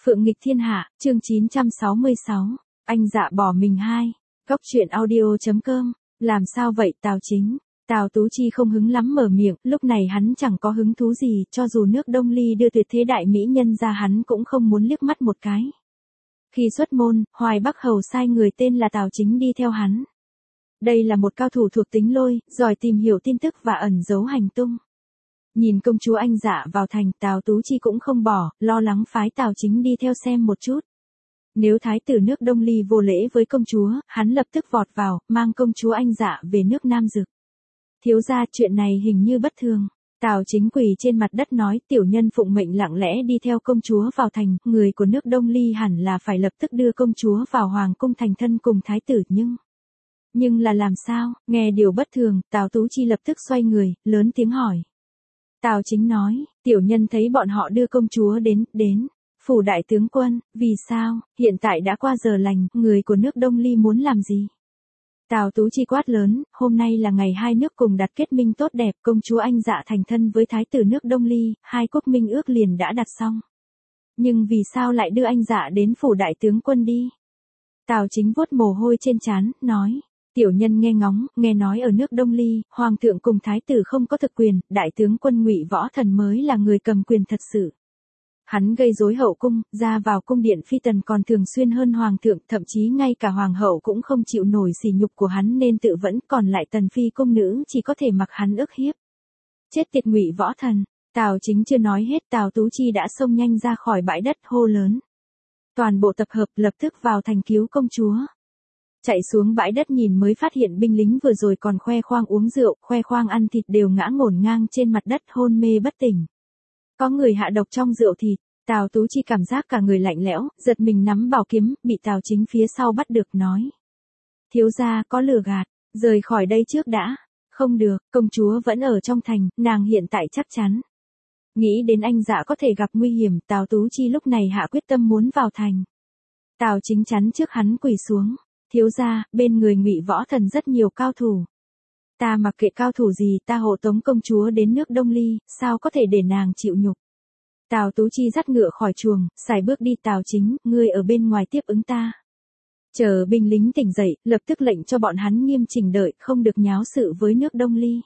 Phượng nghịch thiên hạ, chương 966, anh dạ bỏ mình hai. Góc truyện audio.com, làm sao vậy Tào Chính? Tào Tú Chi không hứng lắm mở miệng, lúc này hắn chẳng có hứng thú gì, cho dù nước Đông Ly đưa tuyệt thế đại mỹ nhân ra hắn cũng không muốn liếc mắt một cái. Khi xuất môn, Hoài Bắc Hầu sai người tên là Tào Chính đi theo hắn. Đây là một cao thủ thuộc tính lôi, giỏi tìm hiểu tin tức và ẩn giấu hành tung. Nhìn công chúa anh dạ vào thành, Tào Tú Chi cũng không bỏ, lo lắng phái Tào Chính đi theo xem một chút. Nếu thái tử nước Đông Ly vô lễ với công chúa, hắn lập tức vọt vào, mang công chúa anh dạ về nước Nam Dực. Thiếu gia, chuyện này hình như bất thường. Tào Chính quỳ trên mặt đất nói, tiểu nhân phụng mệnh lặng lẽ đi theo công chúa vào thành, người của nước Đông Ly hẳn là phải lập tức đưa công chúa vào hoàng cung thành thân cùng thái tử, nhưng là làm sao? Nghe điều bất thường, Tào Tú Chi lập tức xoay người, lớn tiếng hỏi. Tào Chính nói, tiểu nhân thấy bọn họ đưa công chúa đến phủ đại tướng quân, vì sao? Hiện tại đã qua giờ lành, người của nước Đông Ly muốn làm gì? Tào Tú Chi quát lớn, hôm nay là ngày hai nước cùng đặt kết minh tốt đẹp, công chúa anh dạ thành thân với thái tử nước Đông Ly, hai quốc minh ước liền đã đặt xong. Nhưng vì sao lại đưa anh dạ đến phủ đại tướng quân đi? Tào Chính vuốt mồ hôi trên trán, nói. Tiểu nhân nghe nói ở nước Đông Ly, hoàng thượng cùng thái tử không có thực quyền, đại tướng quân Ngụy Võ Thần mới là người cầm quyền thật sự. Hắn gây rối hậu cung, ra vào cung điện phi tần còn thường xuyên hơn hoàng thượng, thậm chí ngay cả hoàng hậu cũng không chịu nổi sỉ nhục của hắn nên tự vẫn, còn lại tần phi cung nữ chỉ có thể mặc hắn ức hiếp. Chết tiệt Ngụy Võ Thần! Tào Chính chưa nói hết, Tào Tú Chi đã xông nhanh ra khỏi bãi đất, hô lớn. Toàn bộ tập hợp lập tức vào thành cứu công chúa. Chạy xuống bãi đất nhìn mới phát hiện binh lính vừa rồi còn khoe khoang uống rượu, khoe khoang ăn thịt đều ngã ngổn ngang trên mặt đất hôn mê bất tỉnh. Có người hạ độc trong rượu thịt, Tào Tú Chi cảm giác cả người lạnh lẽo, giật mình nắm bảo kiếm, bị Tào Chính phía sau bắt được nói. Thiếu gia có lừa gạt, rời khỏi đây trước đã. Không được, công chúa vẫn ở trong thành, nàng hiện tại chắc chắn. Nghĩ đến anh dạ có thể gặp nguy hiểm, Tào Tú Chi lúc này hạ quyết tâm muốn vào thành. Tào Chính chắn trước hắn quỳ xuống. Thiếu gia, bên người Ngụy Võ Thần rất nhiều cao thủ. Ta mặc kệ cao thủ gì, ta hộ tống công chúa đến nước Đông Ly, sao có thể để nàng chịu nhục. Tào Tú Chi dắt ngựa khỏi chuồng, sải bước đi. Tào Chính, ngươi ở bên ngoài tiếp ứng ta. Chờ binh lính tỉnh dậy, lập tức lệnh cho bọn hắn nghiêm chỉnh đợi, không được nháo sự với nước Đông Ly.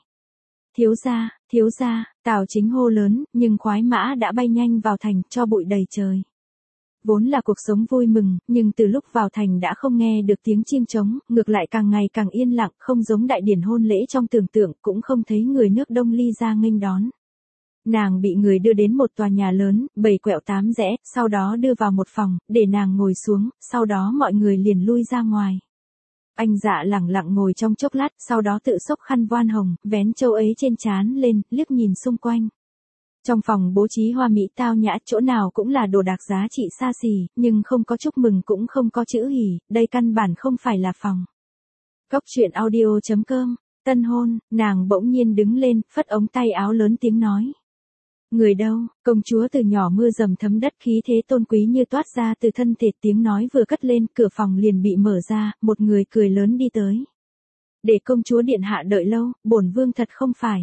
Thiếu gia, Tào Chính hô lớn, nhưng khoái mã đã bay nhanh vào thành, cho bụi đầy trời. Vốn là cuộc sống vui mừng, nhưng từ lúc vào thành đã không nghe được tiếng chiêng trống, ngược lại càng ngày càng yên lặng, không giống đại điển hôn lễ trong tưởng tượng, cũng không thấy người nước Đông Ly ra nghênh đón. Nàng bị người đưa đến một tòa nhà lớn, 7 quẹo 8 rẽ, sau đó đưa vào một phòng, để nàng ngồi xuống, sau đó mọi người liền lui ra ngoài. Anh dạ lẳng lặng ngồi trong chốc lát, sau đó tự xốc khăn voan hồng, vén châu ấy trên trán lên, liếc nhìn xung quanh. Trong phòng bố trí hoa mỹ tao nhã, chỗ nào cũng là đồ đạc giá trị xa xỉ, nhưng không có chúc mừng cũng không có chữ hỉ, đây căn bản không phải là phòng. Góc truyện audio.com, tân hôn, nàng bỗng nhiên đứng lên, phất ống tay áo lớn tiếng nói. Người đâu? Công chúa từ nhỏ mưa dầm thấm đất, khí thế tôn quý như toát ra từ thân thể, tiếng nói vừa cất lên, cửa phòng liền bị mở ra, một người cười lớn đi tới. Để công chúa điện hạ đợi lâu, bổn vương thật không phải.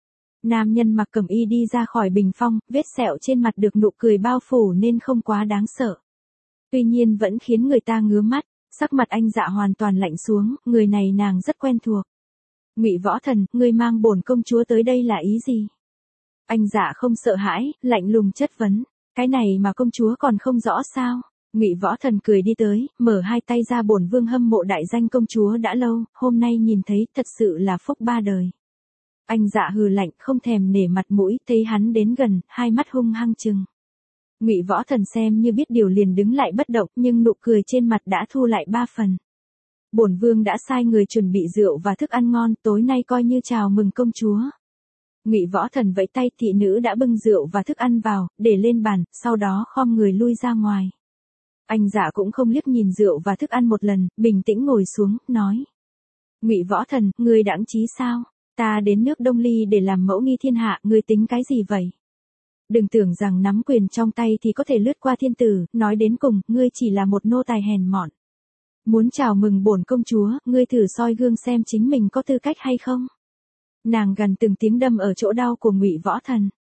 Nam nhân mặc cẩm y đi ra khỏi bình phong, vết sẹo trên mặt được nụ cười bao phủ nên không quá đáng sợ. Tuy nhiên vẫn khiến người ta ngứa mắt, sắc mặt anh dạ hoàn toàn lạnh xuống, người này nàng rất quen thuộc. Ngụy Võ Thần, ngươi mang bổn công chúa tới đây là ý gì? Anh dạ không sợ hãi, lạnh lùng chất vấn, cái này mà công chúa còn không rõ sao? Ngụy Võ Thần cười đi tới, mở hai tay ra, bổn vương hâm mộ đại danh công chúa đã lâu, hôm nay nhìn thấy thật sự là phúc ba đời. Anh dạ hừ lạnh, không thèm nể mặt mũi, thấy hắn đến gần, hai mắt hung hăng trừng. Ngụy Võ Thần xem như biết điều liền đứng lại bất động, nhưng nụ cười trên mặt đã thu lại 3 phần. Bổn vương đã sai người chuẩn bị rượu và thức ăn ngon, tối nay coi như chào mừng công chúa. Ngụy Võ Thần vẫy tay, thị nữ đã bưng rượu và thức ăn vào, để lên bàn, sau đó khom người lui ra ngoài. Anh dạ cũng không liếc nhìn rượu và thức ăn một lần, bình tĩnh ngồi xuống, nói. Ngụy Võ Thần, ngươi đãng trí sao? Ta đến nước Đông Ly để làm mẫu nghi thiên hạ, ngươi tính cái gì vậy? Đừng tưởng rằng nắm quyền trong tay thì có thể lướt qua thiên tử, nói đến cùng, ngươi chỉ là một nô tài hèn mọn. Muốn chào mừng bổn công chúa, ngươi thử soi gương xem chính mình có tư cách hay không? Nàng gần từng tiếng đâm ở chỗ đau của Ngụy Võ Thần.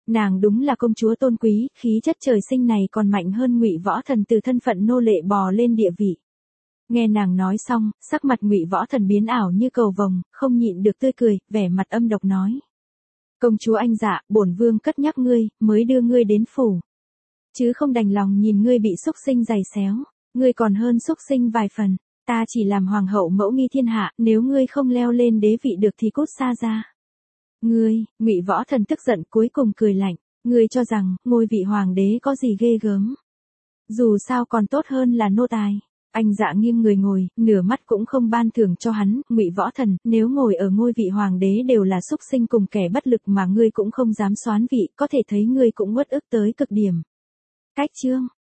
Nàng đúng là công chúa tôn quý, khí chất trời sinh này còn mạnh hơn Ngụy Võ Thần từ thân phận nô lệ bò lên địa vị. Nghe nàng nói xong, sắc mặt Ngụy Võ Thần biến ảo như cầu vồng, không nhịn được tươi cười, vẻ mặt âm độc nói: "Công chúa anh dạ, bổn vương cất nhắc ngươi, mới đưa ngươi đến phủ, chứ không đành lòng nhìn ngươi bị xúc sinh giày xéo, ngươi còn hơn xúc sinh vài phần, ta chỉ làm hoàng hậu mẫu nghi thiên hạ, nếu ngươi không leo lên đế vị được thì cút xa ra." Ngươi, Ngụy Võ Thần tức giận cuối cùng cười lạnh, ngươi cho rằng ngôi vị hoàng đế có gì ghê gớm? Dù sao còn tốt hơn là nô tài. Anh dạ nghiêng người ngồi, nửa mắt cũng không ban thưởng cho hắn, Ngụy Võ Thần, nếu ngồi ở ngôi vị hoàng đế đều là xúc sinh cùng kẻ bất lực mà ngươi cũng không dám soán vị, có thể thấy ngươi cũng uất ức tới cực điểm. Cách chương